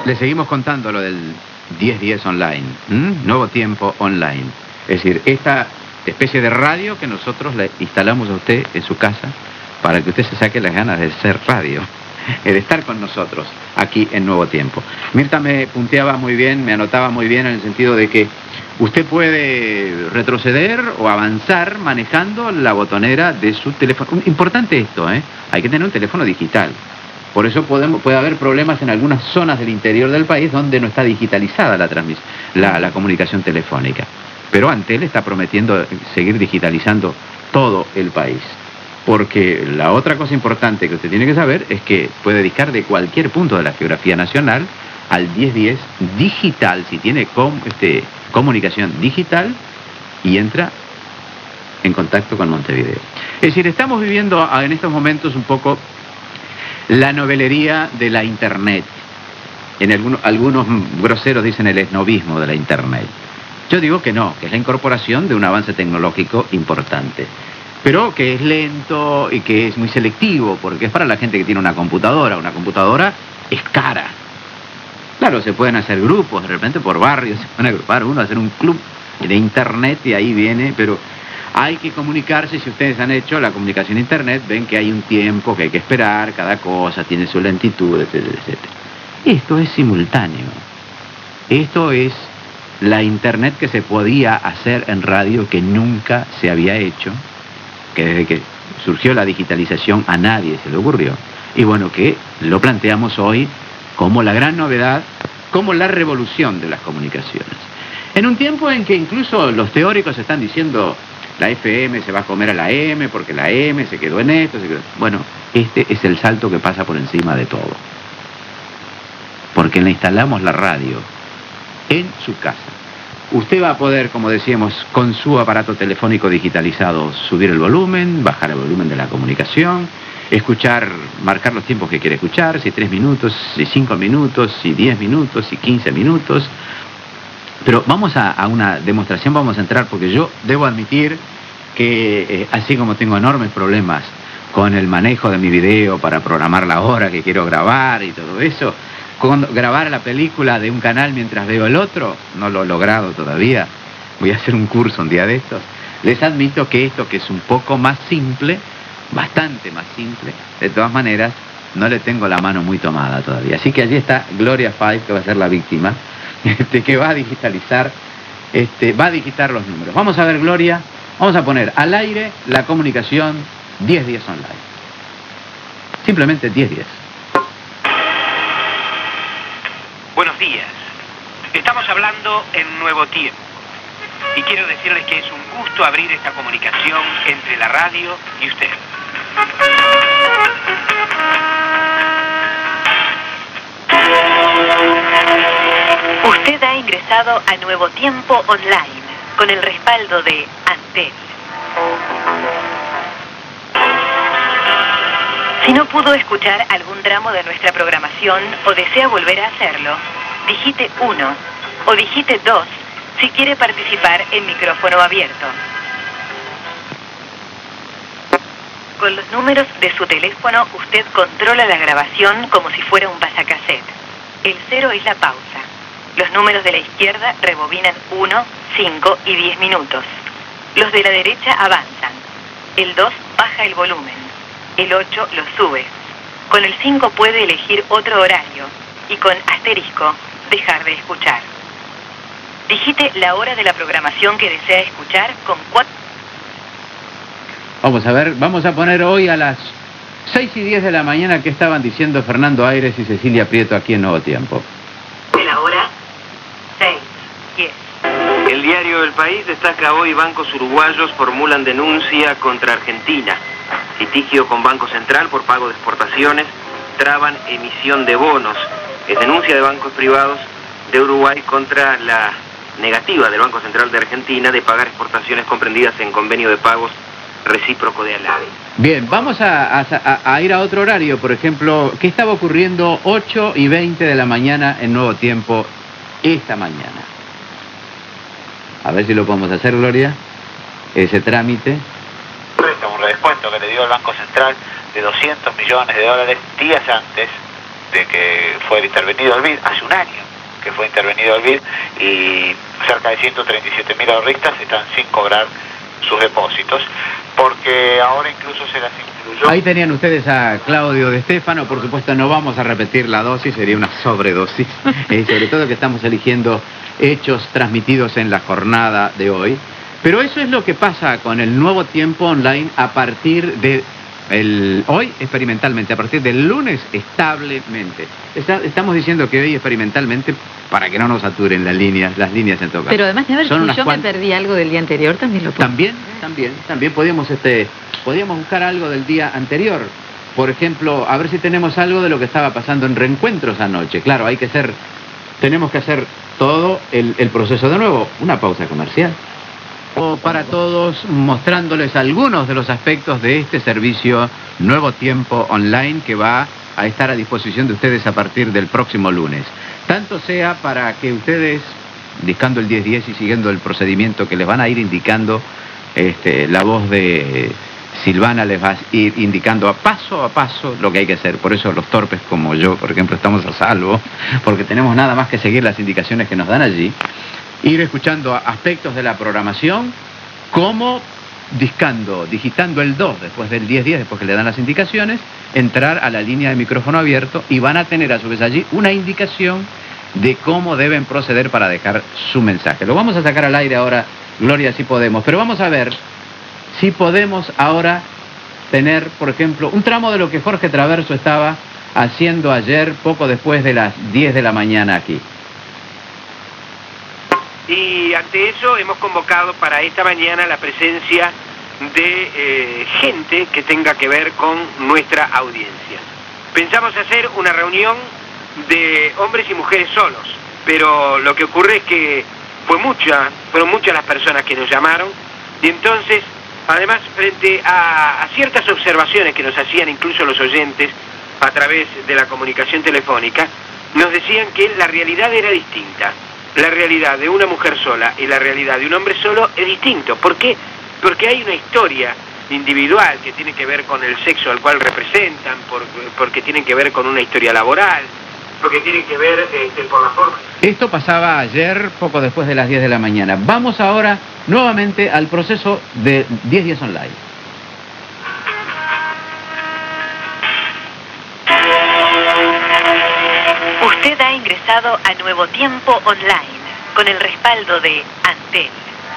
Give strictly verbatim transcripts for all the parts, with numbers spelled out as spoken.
Le seguimos contando lo del diez diez online, ¿m? Nuevo Tiempo online. Es decir, esta especie de radio que nosotros le instalamos a usted en su casa para que usted se saque las ganas de ser radio, de estar con nosotros aquí en Nuevo Tiempo. Mirta me punteaba muy bien, me anotaba muy bien en el sentido de que usted puede retroceder o avanzar manejando la botonera de su teléfono. Importante esto, ¿eh? Hay que tener un teléfono digital. Por eso podemos, puede haber problemas en algunas zonas del interior del país donde no está digitalizada la, transmis, la, la comunicación telefónica. Pero Antel está prometiendo seguir digitalizando todo el país. Porque la otra cosa importante que usted tiene que saber es que puede discar de cualquier punto de la geografía nacional al diez diez digital, si tiene com, este, comunicación digital, y entra en contacto con Montevideo. Es decir, estamos viviendo en estos momentos un poco la novelería de la Internet. En algunos, algunos groseros dicen el esnobismo de la Internet. Yo digo que no, que es la incorporación de un avance tecnológico importante, pero que es lento y que es muy selectivo, porque es para la gente que tiene una computadora. Una computadora es cara. Claro, se pueden hacer grupos, de repente por barrios, se pueden agrupar uno, hacer un club de Internet y ahí viene, pero hay que comunicarse. Si ustedes han hecho la comunicación Internet, ven que hay un tiempo que hay que esperar, cada cosa tiene su lentitud, etcétera, etcétera. Esto es simultáneo. Esto es la Internet que se podía hacer en radio, que nunca se había hecho, que desde que surgió la digitalización a nadie se le ocurrió. Y bueno, que lo planteamos hoy como la gran novedad, como la revolución de las comunicaciones. En un tiempo en que incluso los teóricos están diciendo la F M se va a comer a la M porque la M se quedó en esto, se quedó... Bueno, este es el salto que pasa por encima de todo. Porque le instalamos la radio en su casa. Usted va a poder, como decíamos, con su aparato telefónico digitalizado, subir el volumen, bajar el volumen de la comunicación, escuchar, marcar los tiempos que quiere escuchar, si tres minutos, si cinco minutos, si diez minutos, si quince minutos. Pero vamos a, a una demostración, vamos a entrar, porque yo debo admitir que, eh, así como tengo enormes problemas con el manejo de mi video para programar la hora que quiero grabar y todo eso, con grabar la película de un canal mientras veo el otro, no lo he logrado todavía. Voy a hacer un curso un día de estos. Les admito que esto, que es un poco más simple, bastante más simple, de todas maneras, no le tengo la mano muy tomada todavía. Así que allí está Gloria Five, que va a ser la víctima, este, que va a digitalizar, este, va a digitar los números. Vamos a ver, Gloria, vamos a poner al aire la comunicación diez diez online. Simplemente diez diez. Buenos días. Estamos hablando en Nuevo Tiempo. Y quiero decirles que es un gusto abrir esta comunicación entre la radio y usted. Usted ha ingresado a Nuevo Tiempo Online con el respaldo de Antel. Si no pudo escuchar algún tramo de nuestra programación o desea volver a hacerlo, digite uno o digite dos si quiere participar en micrófono abierto. Con los números de su teléfono, usted controla la grabación como si fuera un pasacassette. El cero es la pausa. Los números de la izquierda rebobinan uno, cinco y diez minutos. Los de la derecha avanzan. El dos baja el volumen. El ocho lo sube. Con el cinco puede elegir otro horario y con asterisco dejar de escuchar. Digite la hora de la programación que desea escuchar con cuatro... Vamos a ver, vamos a poner hoy a las seis y diez de la mañana que estaban diciendo Fernando Aires y Cecilia Prieto aquí en Nuevo Tiempo. De la hora seis, diez. El diario El País destaca hoy: bancos uruguayos formulan denuncia contra Argentina. Litigio con Banco Central por pago de exportaciones, traban emisión de bonos. Es denuncia de bancos privados de Uruguay contra la negativa del Banco Central de Argentina de pagar exportaciones comprendidas en convenio de pagos recíproco de ALADI. Bien, vamos a, a, a ir a otro horario. Por ejemplo, ¿qué estaba ocurriendo ocho y veinte de la mañana en Nuevo Tiempo esta mañana? A ver si lo podemos hacer, Gloria, ese trámite. Un redescuento que le dio el Banco Central de doscientos millones de dólares días antes de que fue intervenido el B I D, hace un año que fue intervenido el B I D, y cerca de ciento treinta y siete mil ahorristas están sin cobrar sus depósitos, porque ahora incluso se las incluyó. Ahí tenían ustedes a Claudio De Stefano. Por supuesto no vamos a repetir la dosis, sería una sobredosis, eh, sobre todo que estamos eligiendo hechos transmitidos en la jornada de hoy. Pero eso es lo que pasa con el Nuevo Tiempo Online a partir de el, hoy experimentalmente, a partir del lunes establemente. Está, estamos diciendo que hoy experimentalmente para que no nos saturen las líneas, las líneas en todo caso. Pero además de ver, Son si yo cuant... me perdí algo del día anterior, también lo puedo. También, también, también podíamos, este, podíamos buscar algo del día anterior. Por ejemplo, a ver si tenemos algo de lo que estaba pasando en Reencuentros anoche. Claro, hay que hacer, tenemos que hacer todo el, el proceso de nuevo. Una pausa comercial. O para todos, mostrándoles algunos de los aspectos de este servicio Nuevo Tiempo Online que va a estar a disposición de ustedes a partir del próximo lunes. Tanto sea para que ustedes, indicando el diez diez y siguiendo el procedimiento que les van a ir indicando, este, la voz de Silvana les va a ir indicando a paso a paso lo que hay que hacer. Por eso los torpes como yo, por ejemplo, estamos a salvo, porque tenemos nada más que seguir las indicaciones que nos dan allí. Ir escuchando aspectos de la programación, como discando, digitando el dos después del diez diez, después que le dan las indicaciones, entrar a la línea de micrófono abierto y van a tener a su vez allí una indicación de cómo deben proceder para dejar su mensaje. Lo vamos a sacar al aire ahora, Gloria, si podemos, pero vamos a ver si podemos ahora tener, por ejemplo, un tramo de lo que Jorge Traverso estaba haciendo ayer, poco después de las diez de la mañana aquí. Y ante eso hemos convocado para esta mañana la presencia de eh, gente que tenga que ver con nuestra audiencia. Pensamos hacer una reunión de hombres y mujeres solos, pero lo que ocurre es que fue mucha, fueron muchas las personas que nos llamaron, y entonces, además, frente a, a ciertas observaciones que nos hacían incluso los oyentes a través de la comunicación telefónica, nos decían que la realidad era distinta. La realidad de una mujer sola y la realidad de un hombre solo es distinto. ¿Por qué? Porque hay una historia individual que tiene que ver con el sexo al cual representan, por, porque tienen que ver con una historia laboral, porque tienen que ver este, por la forma. Esto pasaba ayer, poco después de las diez de la mañana. Vamos ahora nuevamente al proceso de diez diez Online. Usted ha ingresado a Nuevo Tiempo Online con el respaldo de Antel.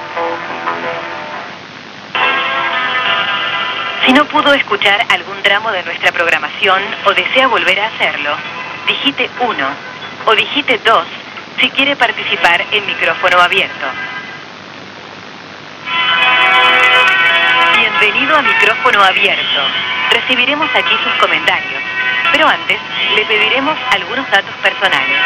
Si no pudo escuchar algún tramo de nuestra programación o desea volver a hacerlo, digite uno o digite dos si quiere participar en micrófono abierto. Bienvenido a micrófono abierto. Recibiremos aquí sus comentarios, pero antes le pediremos algunos datos personales.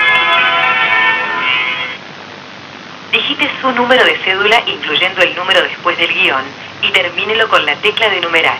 Digite su número de cédula incluyendo el número después del guión y termínelo con la tecla de numeral.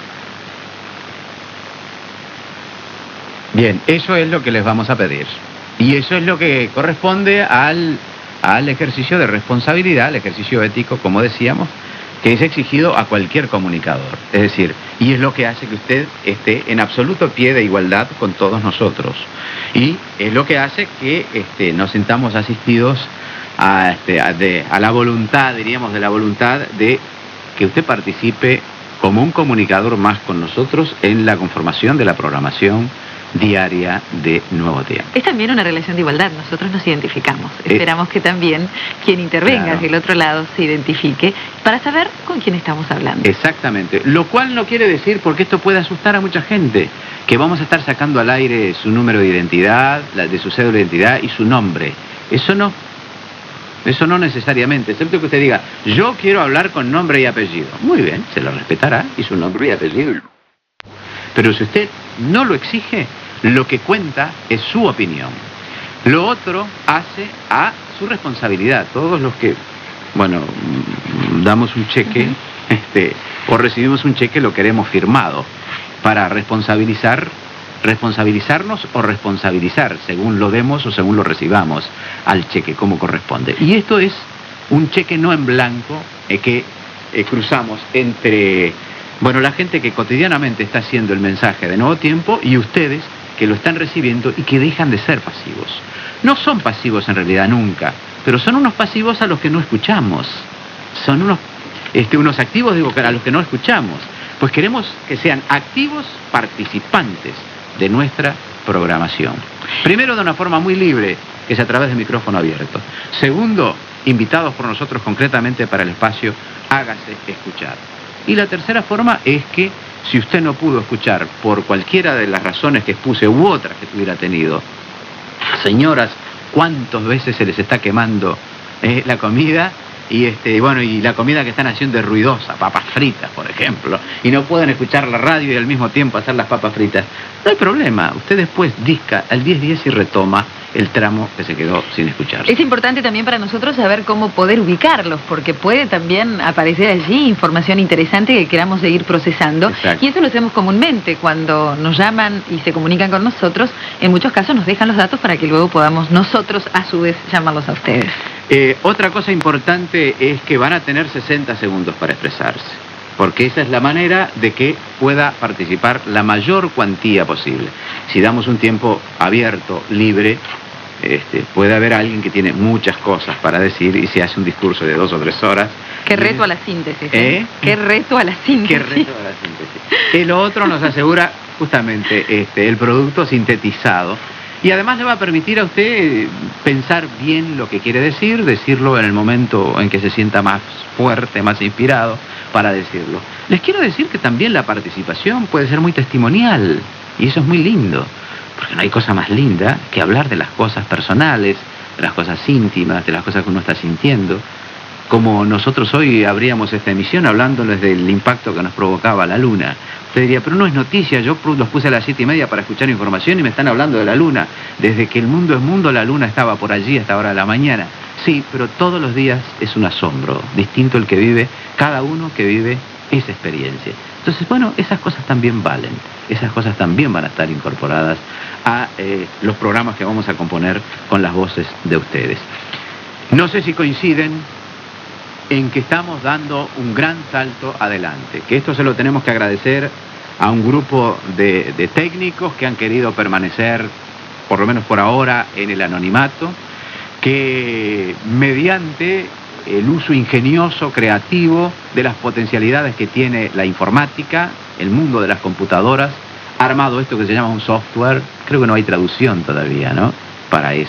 Bien, eso es lo que les vamos a pedir. Y eso es lo que corresponde al, al ejercicio de responsabilidad, al ejercicio ético, como decíamos, que es exigido a cualquier comunicador. Es decir, y es lo que hace que usted esté en absoluto pie de igualdad con todos nosotros. Y es lo que hace que este, nos sintamos asistidos a, este, a, de, a la voluntad, diríamos, de la voluntad de que usted participe como un comunicador más con nosotros en la conformación de la programación diaria de Nuevo Tiempo. Es también una relación de igualdad, nosotros nos identificamos. Eh, Esperamos que también quien intervenga claro. del otro lado se identifique para saber con quién estamos hablando. Exactamente, lo cual no quiere decir, porque esto puede asustar a mucha gente, que vamos a estar sacando al aire su número de identidad, la de su cédula de identidad y su nombre. Eso no, eso no necesariamente, excepto que usted diga, yo quiero hablar con nombre y apellido. Muy bien, se lo respetará y su nombre y apellido. Pero si usted no lo exige, lo que cuenta es su opinión. Lo otro hace a su responsabilidad. Todos los que, bueno, damos un cheque, uh-huh. este, o recibimos un cheque, lo queremos firmado para responsabilizar, responsabilizarnos o responsabilizar, según lo demos o según lo recibamos al cheque, como corresponde. Y esto es un cheque no en blanco eh, que eh, cruzamos entre... Bueno, la gente que cotidianamente está haciendo el mensaje de Nuevo Tiempo y ustedes que lo están recibiendo y que dejan de ser pasivos. No son pasivos en realidad nunca, pero son unos pasivos a los que no escuchamos. Son unos, este, unos activos, digo, a los que no escuchamos. Pues queremos que sean activos participantes de nuestra programación. Primero, de una forma muy libre, que es a través de micrófono abierto. Segundo, invitados por nosotros concretamente para el espacio Hágase Escuchar. Y la tercera forma es que, si usted no pudo escuchar por cualquiera de las razones que expuse u otras que tuviera tenido, señoras, ¿cuántas veces se les está quemando eh, la comida? Y este, bueno, y la comida que están haciendo es ruidosa, papas fritas, por ejemplo, y no pueden escuchar la radio y al mismo tiempo hacer las papas fritas. No hay problema, usted después disca al diez diez y retoma el tramo que se quedó sin escuchar. Es importante también para nosotros saber cómo poder ubicarlos, porque puede también aparecer allí información interesante que queramos seguir procesando. Exacto. Y eso lo hacemos comúnmente cuando nos llaman y se comunican con nosotros. En muchos casos nos dejan los datos para que luego podamos nosotros a su vez llamarlos a ustedes. Eh, otra cosa importante es que van a tener sesenta segundos para expresarse, porque esa es la manera de que pueda participar la mayor cuantía posible. Si damos un tiempo abierto, libre, este, puede haber alguien que tiene muchas cosas para decir y se hace un discurso de dos o tres horas. Qué reto a la síntesis. ¿eh? ¿Eh? Qué reto a la síntesis. Qué reto a la síntesis. El otro nos asegura justamente este, el producto sintetizado. Y además le va a permitir a usted pensar bien lo que quiere decir, decirlo en el momento en que se sienta más fuerte, más inspirado para decirlo. Les quiero decir que también la participación puede ser muy testimonial, y eso es muy lindo, porque no hay cosa más linda que hablar de las cosas personales, de las cosas íntimas, de las cosas que uno está sintiendo. Como nosotros hoy abríamos esta emisión hablándoles del impacto que nos provocaba la luna. Usted diría, pero no es noticia, yo los puse a las siete y media para escuchar información y me están hablando de la luna. Desde que el mundo es mundo, la luna estaba por allí hasta ahora de la mañana. Sí, pero todos los días es un asombro, distinto el que vive, cada uno que vive esa experiencia. Entonces, bueno, esas cosas también valen, esas cosas también van a estar incorporadas a eh, los programas que vamos a componer con las voces de ustedes. No sé si coinciden en que estamos dando un gran salto adelante, que esto se lo tenemos que agradecer a un grupo de, de técnicos que han querido permanecer, por lo menos por ahora, en el anonimato, que mediante el uso ingenioso, creativo de las potencialidades que tiene la informática, el mundo de las computadoras, ha armado esto que se llama un software, creo que no hay traducción todavía, ¿no?, para eso,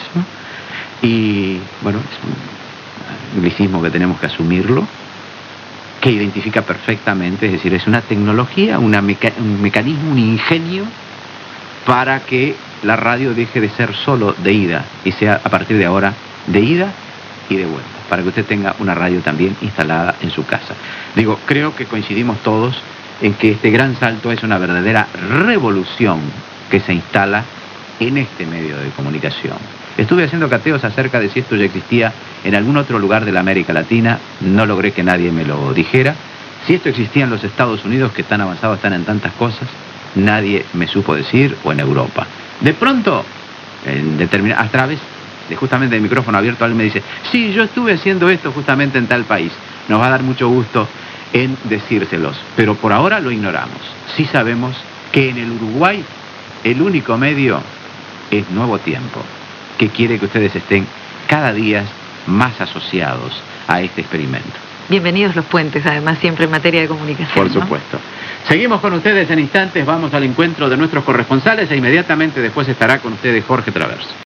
y bueno, es un anglicismo que tenemos que asumirlo, que identifica perfectamente, es decir, es una tecnología, una meca un mecanismo, un ingenio para que la radio deje de ser solo de ida y sea a partir de ahora de ida y de vuelta, para que usted tenga una radio también instalada en su casa. Digo, creo que coincidimos todos en que este gran salto es una verdadera revolución que se instala en este medio de comunicación. Estuve haciendo cateos acerca de si esto ya existía en algún otro lugar de la América Latina, no logré que nadie me lo dijera. Si esto existía en los Estados Unidos, que tan avanzados están en tantas cosas, nadie me supo decir, o en Europa. De pronto, en determin... a través de justamente el micrófono abierto, alguien me dice, sí, yo estuve haciendo esto justamente en tal país. Nos va a dar mucho gusto en decírselos, pero por ahora lo ignoramos. Sí sabemos que en el Uruguay el único medio es Nuevo Tiempo, que quiere que ustedes estén cada día más asociados a este experimento. Bienvenidos los puentes, además, siempre en materia de comunicación. Por supuesto. ¿No? Seguimos con ustedes en instantes, vamos al encuentro de nuestros corresponsales e inmediatamente después estará con ustedes Jorge Traverso.